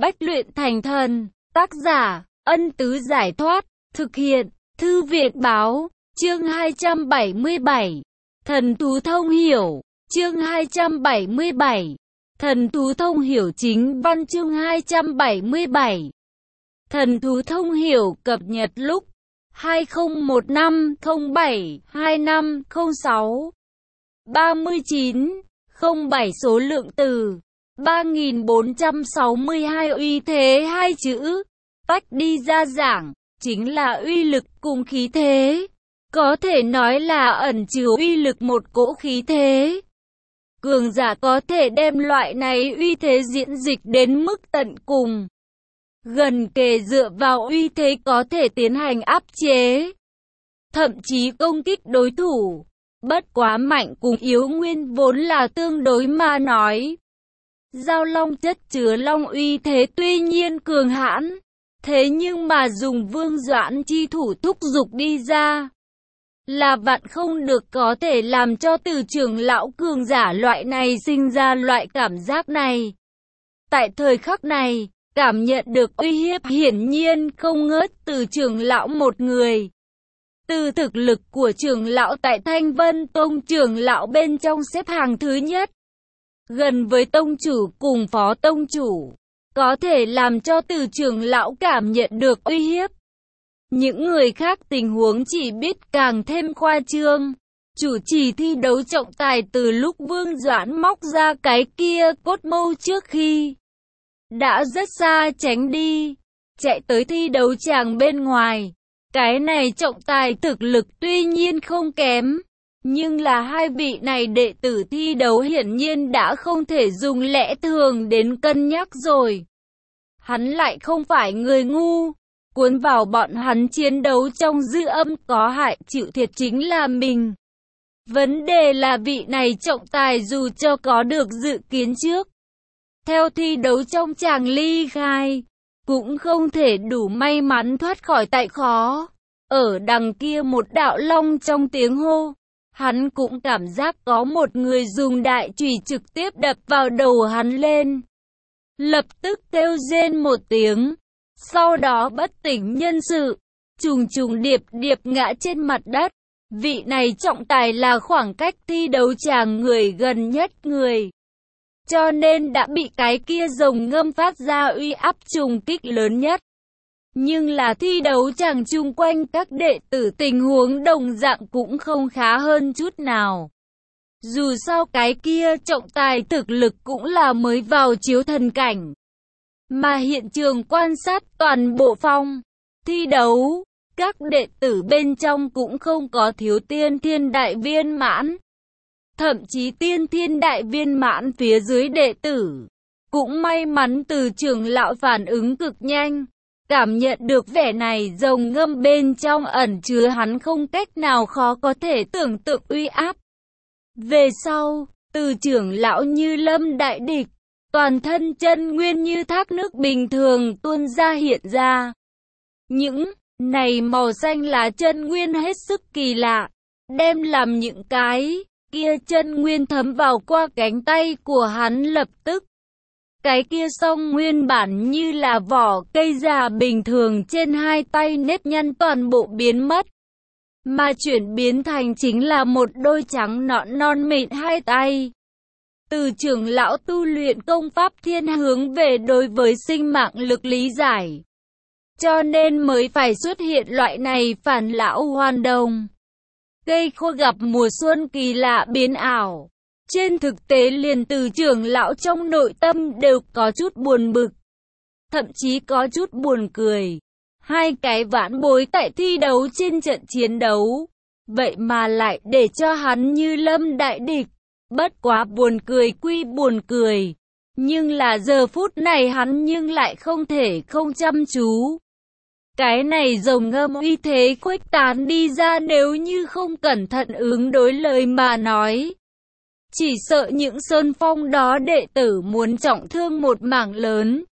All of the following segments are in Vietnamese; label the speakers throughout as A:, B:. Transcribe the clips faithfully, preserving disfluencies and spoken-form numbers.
A: Bách luyện thành thần. Tác giả, Ân Tứ Giải Thoát. Thực hiện, Thư viện Báo. Chương hai trăm bảy mươi bảy. Thần thú thông hiểu. Chương hai trăm bảy mươi bảy. Thần thú thông hiểu chính văn. Chương hai trăm bảy mươi bảy. Thần thú thông hiểu cập nhật lúc hai không một năm không bảy hai năm không sáu. ba mươi chín không bảy số lượng từ ba nghìn bốn trăm sáu mươi hai. Uy thế hai chữ tách đi ra giảng chính là uy lực cùng khí thế. Có thể nói là ẩn chứa uy lực một cỗ khí thế. Cường giả có thể đem loại này uy thế diễn dịch đến mức tận cùng. Gần kề dựa vào uy thế có thể tiến hành áp chế, thậm chí công kích đối thủ. Bất quá mạnh cùng yếu nguyên vốn là tương đối mà nói. Giao long chất chứa long uy thế tuy nhiên cường hãn, thế nhưng mà dùng Vương Doãn chi thủ thúc giục đi ra, là vạn không được có thể làm cho Từ trưởng lão cường giả loại này sinh ra loại cảm giác này. Tại thời khắc này, cảm nhận được uy hiếp hiển nhiên không ngớt Từ trưởng lão một người. Từ thực lực của trưởng lão tại Thanh Vân Tông, trưởng lão bên trong xếp hàng thứ nhất, gần với tông chủ cùng phó tông chủ, có thể làm cho Từ trưởng lão cảm nhận được uy hiếp. Những người khác tình huống chỉ biết càng thêm khoa trương. Chủ trì thi đấu trọng tài từ lúc Vương Doãn móc ra cái kia cốt mâu trước khi đã rất xa tránh đi, chạy tới thi đấu tràng bên ngoài. Cái này trọng tài thực lực tuy nhiên không kém, nhưng là hai vị này đệ tử thi đấu hiển nhiên đã không thể dùng lẽ thường đến cân nhắc rồi. Hắn lại không phải người ngu, cuốn vào bọn hắn chiến đấu trong dư âm có hại, chịu thiệt chính là mình. Vấn đề là vị này trọng tài dù cho có được dự kiến trước, theo thi đấu trong tràng ly khai, cũng không thể đủ may mắn thoát khỏi tại khó. Ở đằng kia một đạo long trong tiếng hô, hắn cũng cảm giác có một người dùng đại chùy trực tiếp đập vào đầu hắn lên. Lập tức kêu rên một tiếng, sau đó bất tỉnh nhân sự, trùng trùng điệp điệp ngã trên mặt đất. Vị này trọng tài là khoảng cách thi đấu tràng người gần nhất người, cho nên đã bị cái kia rồng ngâm phát ra uy áp trùng kích lớn nhất. Nhưng là thi đấu tràng chung quanh các đệ tử tình huống đồng dạng cũng không khá hơn chút nào. Dù sao cái kia trọng tài thực lực cũng là mới vào chiếu thần cảnh. Mà hiện trường quan sát toàn bộ phòng thi đấu, các đệ tử bên trong cũng không có thiếu tiên thiên đại viên mãn. Thậm chí tiên thiên đại viên mãn phía dưới đệ tử cũng may mắn Từ trưởng lão phản ứng cực nhanh, cảm nhận được vẻ này rồng ngâm bên trong ẩn chứa hắn không cách nào khó có thể tưởng tượng uy áp. Về sau, Từ trưởng lão như lâm đại địch, toàn thân chân nguyên như thác nước bình thường tuôn ra hiện ra. Những này màu xanh là chân nguyên hết sức kỳ lạ, đem làm những cái kia chân nguyên thấm vào qua cánh tay của hắn. Lập tức, cái kia song nguyên bản như là vỏ cây già bình thường trên hai tay nếp nhăn toàn bộ biến mất, mà chuyển biến thành chính là một đôi trắng nõn non mịn hai tay. Từ trưởng lão tu luyện công pháp thiên hướng về đối với sinh mạng lực lý giải, cho nên mới phải xuất hiện loại này phản lão hoàn đồng, cây khô gặp mùa xuân kỳ lạ biến ảo. Trên thực tế liền Từ trưởng lão trong nội tâm đều có chút buồn bực, thậm chí có chút buồn cười. Hai cái vãn bối tại thi đấu trên trận chiến đấu, vậy mà lại để cho hắn như lâm đại địch. Bất quá buồn cười quy buồn cười, nhưng là giờ phút này hắn nhưng lại không thể không chăm chú. Cái này rồng ngâm uy thế khuếch tán đi ra, nếu như không cẩn thận ứng đối lời mà nói, chỉ sợ những sơn phong đó đệ tử muốn trọng thương một mảng lớn.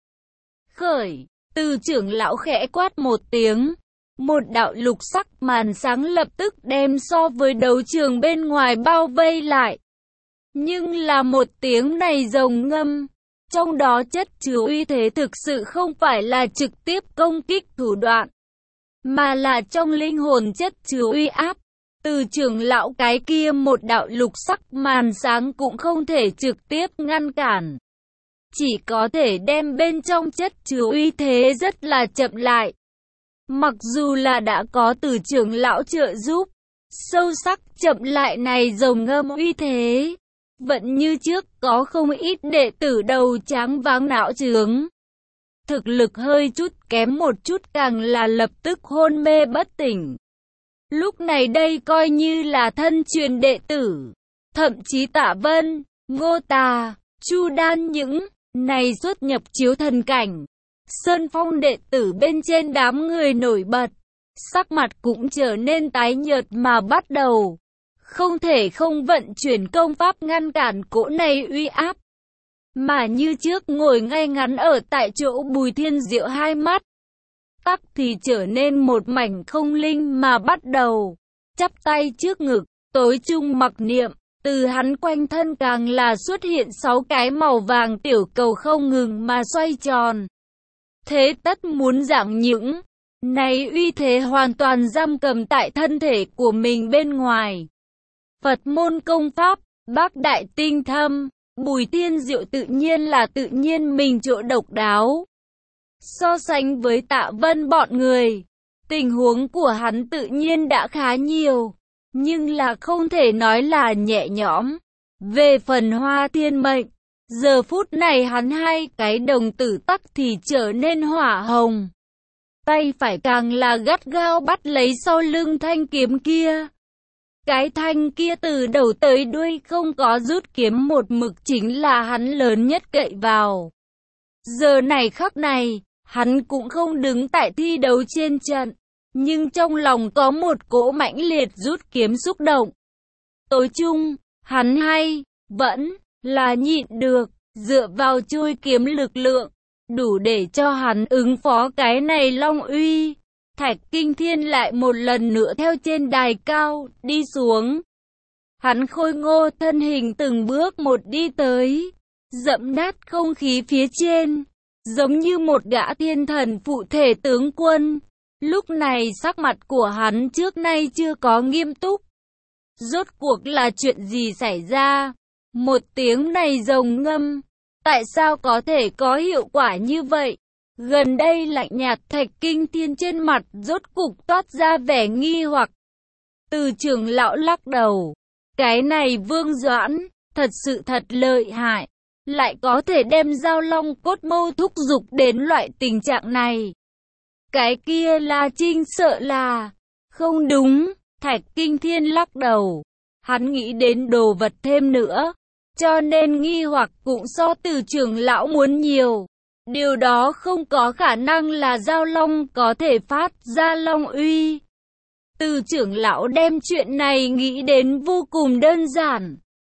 A: Khởi, Từ trưởng lão khẽ quát một tiếng, một đạo lục sắc màn sáng lập tức đem so với đấu trường bên ngoài bao vây lại. Nhưng là một tiếng này rồng ngâm, Trong đó chất chứa uy thế thực sự không phải là trực tiếp công kích thủ đoạn, mà là trong linh hồn chất chứa uy áp. Từ trưởng lão cái kia một đạo lục sắc màn sáng cũng không thể trực tiếp ngăn cản. Chỉ có thể đem bên trong chất chứa uy thế rất là chậm lại. Mặc dù là đã có từ trưởng lão trợ giúp, sâu sắc chậm lại này rồng ngâm uy thế, vẫn như trước có không ít đệ tử đầu tráng váng não trướng. Thực lực hơi chút kém một chút càng là lập tức hôn mê bất tỉnh. Lúc này đây coi như là thân truyền đệ tử, thậm chí Tạ Vân, Ngô Tà, Chu Đan những này xuất nhập chiếu thần cảnh. Sơn Phong đệ tử bên trên đám người nổi bật, sắc mặt cũng trở nên tái nhợt mà bắt đầu. Không thể không vận chuyển công pháp ngăn cản cỗ này uy áp. Mà như trước ngồi ngay ngắn ở tại chỗ Bùi Thiên Diệu hai mắt tắc thì trở nên một mảnh không linh mà bắt đầu chắp tay trước ngực, tối trung mặc niệm. Từ hắn quanh thân càng là xuất hiện sáu cái màu vàng tiểu cầu không ngừng mà xoay tròn. Thế tất muốn giảng những này uy thế hoàn toàn giam cầm tại thân thể của mình bên ngoài. Phật môn công pháp, bác đại tinh thâm, Bùi Thiên Diệu tự nhiên là tự nhiên mình chỗ độc đáo. So sánh với Tạ Vân bọn người, tình huống của hắn tự nhiên đã khá nhiều, nhưng là không thể nói là nhẹ nhõm. Về phần Hoa Thiên Mệnh, giờ phút này hắn hai cái đồng tử tắc thì trở nên hỏa hồng. Tay phải càng là gắt gao bắt lấy sau lưng thanh kiếm kia. Cái thanh kia từ đầu tới đuôi không có rút kiếm một mực chính là hắn lớn nhất cậy vào. Giờ này khắc này, hắn cũng không đứng tại thi đấu trên trận, nhưng trong lòng có một cỗ mãnh liệt rút kiếm xúc động. Tối chung, hắn hay, vẫn là nhịn được, dựa vào chui kiếm lực lượng, đủ để cho hắn ứng phó cái này long uy. Thạch Kinh Thiên lại một lần nữa theo trên đài cao, đi xuống. Hắn khôi ngô thân hình từng bước một đi tới, dẫm nát không khí phía trên, giống như một gã thiên thần phụ thể tướng quân. Lúc này sắc mặt của hắn trước nay chưa có nghiêm túc. Rốt cuộc là chuyện gì xảy ra? Một tiếng này rồng ngâm, tại sao có thể có hiệu quả như vậy? Gần đây lạnh nhạt Thạch Kinh Thiên trên mặt rốt cục toát ra vẻ nghi hoặc. Từ trưởng lão lắc đầu, cái này Vương Doãn, thật sự thật lợi hại, lại có thể đem Giao Long cốt mâu thúc giục đến loại tình trạng này. Cái kia La Trinh sợ là, không đúng, Thạch Kinh Thiên lắc đầu, hắn nghĩ đến đồ vật thêm nữa, cho nên nghi hoặc cũng so từ trưởng lão muốn nhiều. Điều đó không có khả năng là Giao Long có thể phát ra Long uy. Từ trưởng lão đem chuyện này nghĩ đến vô cùng đơn giản.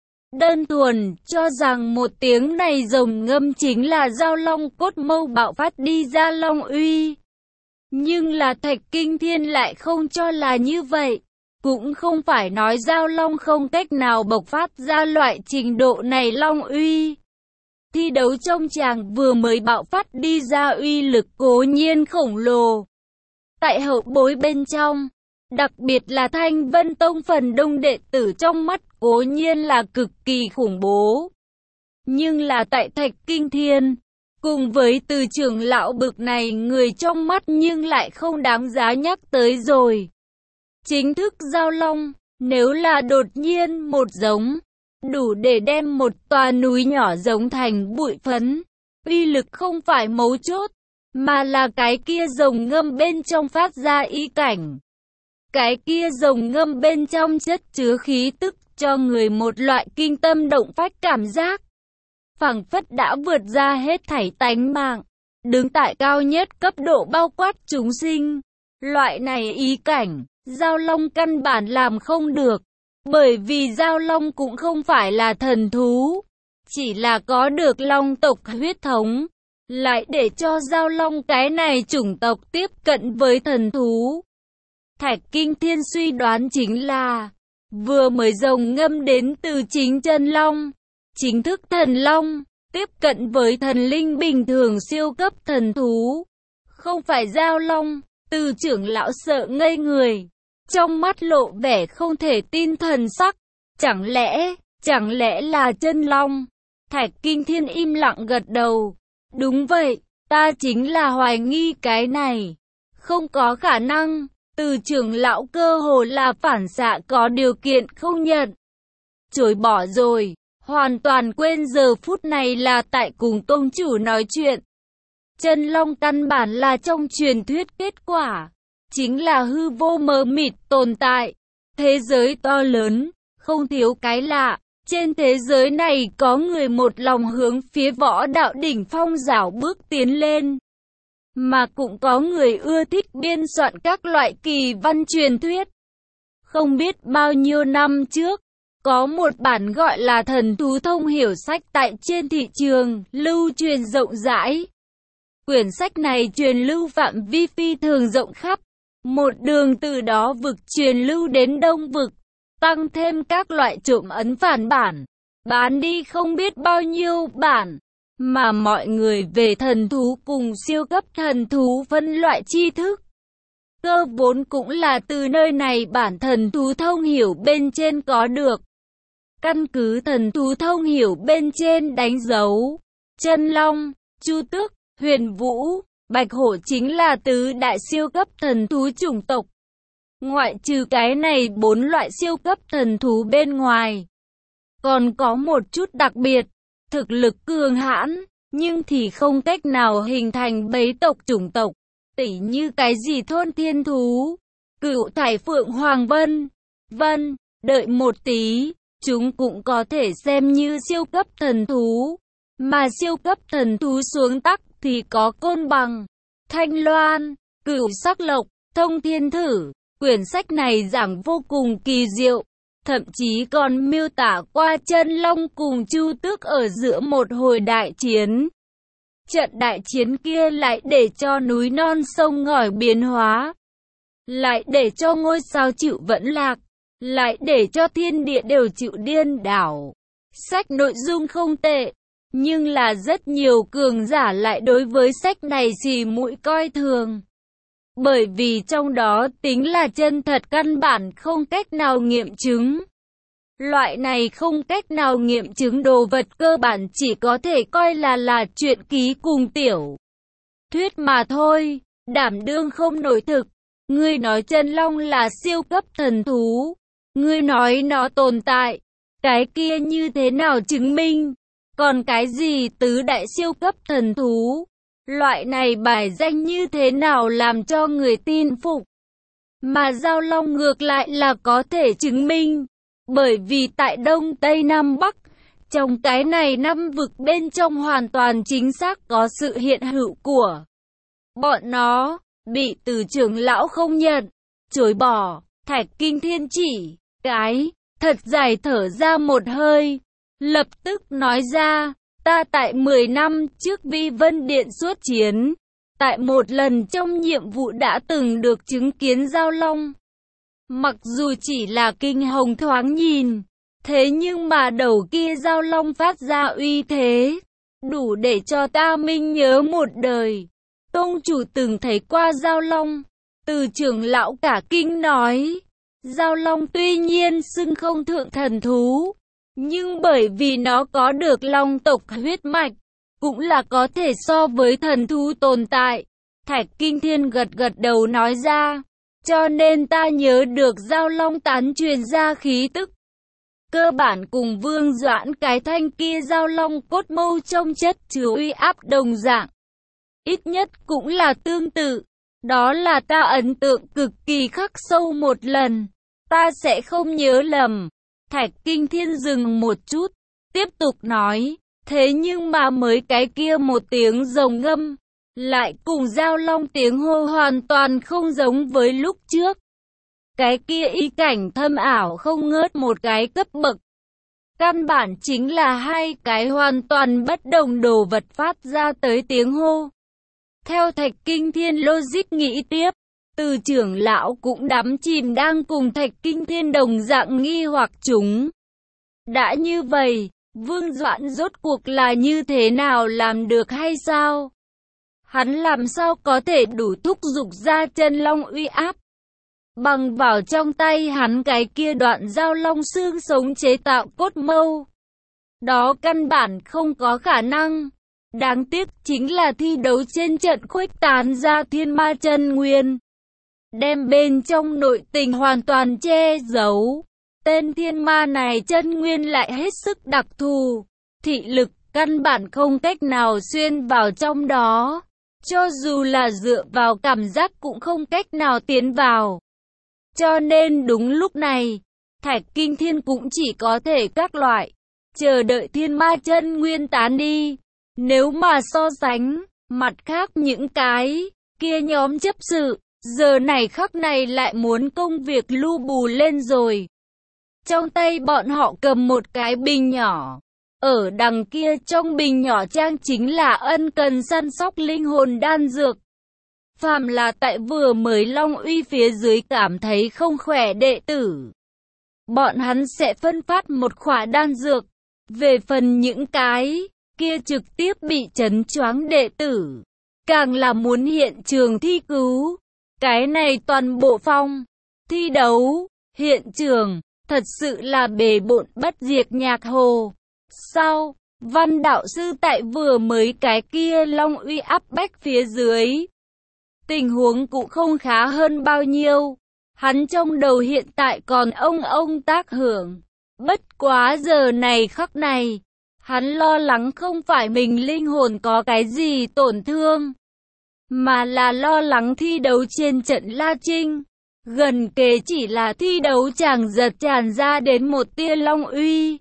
A: Đơn thuần cho rằng một tiếng này rồng ngâm chính là Giao Long cốt mâu bạo phát đi ra Long uy. Nhưng là Thạch Kinh Thiên lại không cho là như vậy. Cũng không phải nói Giao Long không cách nào bộc phát ra loại trình độ này Long uy. Thi đấu trong tràng vừa mới bạo phát đi ra uy lực cố nhiên khổng lồ. Tại hậu bối bên trong, đặc biệt là Thanh Vân Tông phần đông đệ tử trong mắt cố nhiên là cực kỳ khủng bố. Nhưng là tại Thạch Kinh Thiên, cùng với từ trưởng lão bực này người trong mắt nhưng lại không đáng giá nhắc tới rồi. Chính thức Giao Long, nếu là đột nhiên một giống, đủ để đem một tòa núi nhỏ giống thành bụi phấn. Uy lực không phải mấu chốt, mà là cái kia rồng ngâm bên trong phát ra ý cảnh. Cái kia rồng ngâm bên trong chất chứa khí tức cho người một loại kinh tâm động phách cảm giác. Phảng phất đã vượt ra hết thảy tánh mạng, đứng tại cao nhất cấp độ bao quát chúng sinh. Loại này ý cảnh, Giao Long căn bản làm không được. Bởi vì Giao Long cũng không phải là thần thú, chỉ là có được Long tộc huyết thống, lại để cho Giao Long cái này chủng tộc tiếp cận với thần thú. Thạch Kinh Thiên suy đoán chính là, vừa mới rồng ngâm đến từ chính chân Long, chính thức thần Long, tiếp cận với thần linh bình thường siêu cấp thần thú. Không phải Giao Long, Từ trưởng lão sợ ngây người. Trong mắt lộ vẻ không thể tin thần sắc. Chẳng lẽ, chẳng lẽ là chân long? Thạch Kinh Thiên im lặng gật đầu. Đúng vậy, ta chính là hoài nghi cái này. Không có khả năng, Từ trưởng lão cơ hồ là phản xạ có điều kiện không nhận. Chối bỏ rồi, hoàn toàn quên giờ phút này là tại cùng tông chủ nói chuyện. Chân long căn bản là trong truyền thuyết kết quả, chính là hư vô mờ mịt tồn tại. Thế giới to lớn, không thiếu cái lạ. Trên thế giới này có người một lòng hướng phía võ đạo đỉnh phong rảo bước tiến lên. Mà cũng có người ưa thích biên soạn các loại kỳ văn truyền thuyết. Không biết bao nhiêu năm trước, có một bản gọi là Thần Thú Thông Hiểu sách tại trên thị trường, lưu truyền rộng rãi. Quyển sách này truyền lưu phạm vi phi thường rộng khắp, một đường từ đó vực truyền lưu đến đông vực, tăng thêm các loại trộm ấn phản bản, bán đi không biết bao nhiêu bản, mà mọi người về thần thú cùng siêu cấp thần thú phân loại tri thức. Cơ vốn cũng là từ nơi này bản Thần Thú Thông Hiểu bên trên có được. Căn cứ Thần Thú Thông Hiểu bên trên đánh dấu, chân long, chu tước, huyền vũ, bạch hổ chính là tứ đại siêu cấp thần thú chủng tộc. Ngoại trừ cái này bốn loại siêu cấp thần thú bên ngoài, còn có một chút đặc biệt, thực lực cường hãn, nhưng thì không cách nào hình thành bấy tộc chủng tộc, tỉ như cái gì thôn thiên thú, cửu thải phượng hoàng vân, vân, đợi một tí, chúng cũng có thể xem như siêu cấp thần thú, mà siêu cấp thần thú xuống tắc thì có côn bằng, thanh loan, cửu sắc lộc, thông thiên thử. Quyển sách này giảng vô cùng kỳ diệu, thậm chí còn miêu tả qua chân long cùng chu tước ở giữa một hồi đại chiến. Trận đại chiến kia lại để cho núi non sông ngòi biến hóa, lại để cho ngôi sao chịu vẫn lạc, lại để cho thiên địa đều chịu điên đảo. Sách nội dung không tệ, nhưng là rất nhiều cường giả lại đối với sách này xì mũi coi thường. Bởi vì trong đó tính là chân thật căn bản không cách nào nghiệm chứng. Loại này không cách nào nghiệm chứng đồ vật cơ bản chỉ có thể coi là là truyện ký cùng tiểu thuyết mà thôi, đảm đương không nổi thực. Ngươi nói chân long là siêu cấp thần thú, ngươi nói nó tồn tại, cái kia như thế nào chứng minh? Còn cái gì tứ đại siêu cấp thần thú? Loại này bài danh như thế nào làm cho người tin phục? Mà Giao Long ngược lại là có thể chứng minh. Bởi vì tại Đông Tây Nam Bắc, trong cái này năm vực bên trong hoàn toàn chính xác có sự hiện hữu của bọn nó, bị Từ trưởng lão không nhận, chối bỏ. Thạch Kinh Thiên chỉ cái, thật dài thở ra một hơi, lập tức nói ra. Ta tại mười năm trước Vi Vân Điện xuất chiến, tại một lần trong nhiệm vụ đã từng được chứng kiến Giao Long. Mặc dù chỉ là kinh hồng thoáng nhìn, thế nhưng mà đầu kia Giao Long phát ra uy thế, đủ để cho ta minh nhớ một đời. Tông chủ từng thấy qua Giao Long, Từ trưởng lão cả kinh nói, Giao Long tuy nhiên xưng không thượng thần thú, nhưng bởi vì nó có được long tộc huyết mạch, cũng là có thể so với thần thú tồn tại. Thạch Kinh Thiên gật gật đầu nói ra, cho nên ta nhớ được Giao Long tán truyền ra khí tức. Cơ bản cùng Vương Doãn cái thanh kia Giao Long cốt mâu trong chất chứa uy áp đồng dạng. Ít nhất cũng là tương tự. Đó là ta ấn tượng cực kỳ khắc sâu một lần. Ta sẽ không nhớ lầm. Thạch Kinh Thiên dừng một chút, tiếp tục nói, thế nhưng mà mới cái kia một tiếng rồng ngâm, lại cùng Giao Long tiếng hô hoàn toàn không giống với lúc trước. Cái kia ý cảnh thâm ảo không ngớt một cái cấp bậc. Căn bản chính là hai cái hoàn toàn bất đồng đồ vật phát ra tới tiếng hô. Theo Thạch Kinh Thiên logic nghĩ tiếp, Từ trưởng lão cũng đắm chìm đang cùng Thạch Kinh Thiên đồng dạng nghi hoặc chúng. Đã như vậy, Vương Doãn rốt cuộc là như thế nào làm được hay sao? Hắn làm sao có thể đủ thúc giục ra chân long uy áp? Bằng vào trong tay hắn cái kia đoạn dao long xương sống chế tạo cốt mâu. Đó căn bản không có khả năng. Đáng tiếc chính là thi đấu trên trận khuếch tán ra thiên ma chân nguyên, đem bên trong nội tình hoàn toàn che giấu. Tên thiên ma này chân nguyên lại hết sức đặc thù, thị lực căn bản không cách nào xuyên vào trong đó. Cho dù là dựa vào cảm giác cũng không cách nào tiến vào. Cho nên đúng lúc này, Thạch Kinh Thiên cũng chỉ có thể các loại, chờ đợi thiên ma chân nguyên tán đi. Nếu mà so sánh, mặt khác những cái kia nhóm chấp sự, giờ này khắc này lại muốn công việc lu bù lên rồi. Trong tay bọn họ cầm một cái bình nhỏ. Ở đằng kia trong bình nhỏ trang chính là ân cần săn sóc linh hồn đan dược. Phàm là tại vừa mới Long Uy phía dưới cảm thấy không khỏe đệ tử, bọn hắn sẽ phân phát một khỏa đan dược. Về phần những cái kia trực tiếp bị chấn choáng đệ tử, càng là muốn hiện trường thi cứu. Cái này toàn bộ phong thi đấu hiện trường thật sự là bề bộn bất diệt nhạc hồ. Sau, Văn đạo sư tại vừa mới cái kia Long Uy áp bách phía dưới, tình huống cũng không khá hơn bao nhiêu. Hắn trong đầu hiện tại còn ông ông tác hưởng. Bất quá giờ này khắc này, hắn lo lắng không phải mình linh hồn có cái gì tổn thương, mà là lo lắng thi đấu trên trận La Trinh. Gần kề chỉ là thi đấu chàng giật tràn ra đến một tia Long Uy.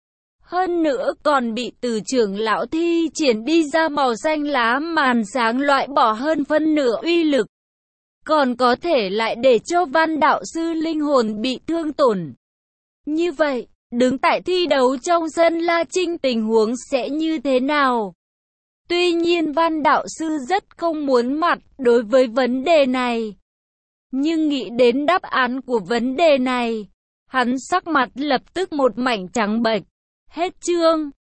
A: Hơn nữa còn bị từ trưởng lão thi triển đi ra màu xanh lá màn sáng loại bỏ hơn phân nửa uy lực. Còn có thể lại để cho Văn đạo sư linh hồn bị thương tổn. Như vậy, đứng tại thi đấu trong sân La Trinh tình huống sẽ như thế nào? Tuy nhiên Văn đạo sư rất không muốn mặt đối với vấn đề này. Nhưng nghĩ đến đáp án của vấn đề này, hắn sắc mặt lập tức một mảnh trắng bệch. Hết chương.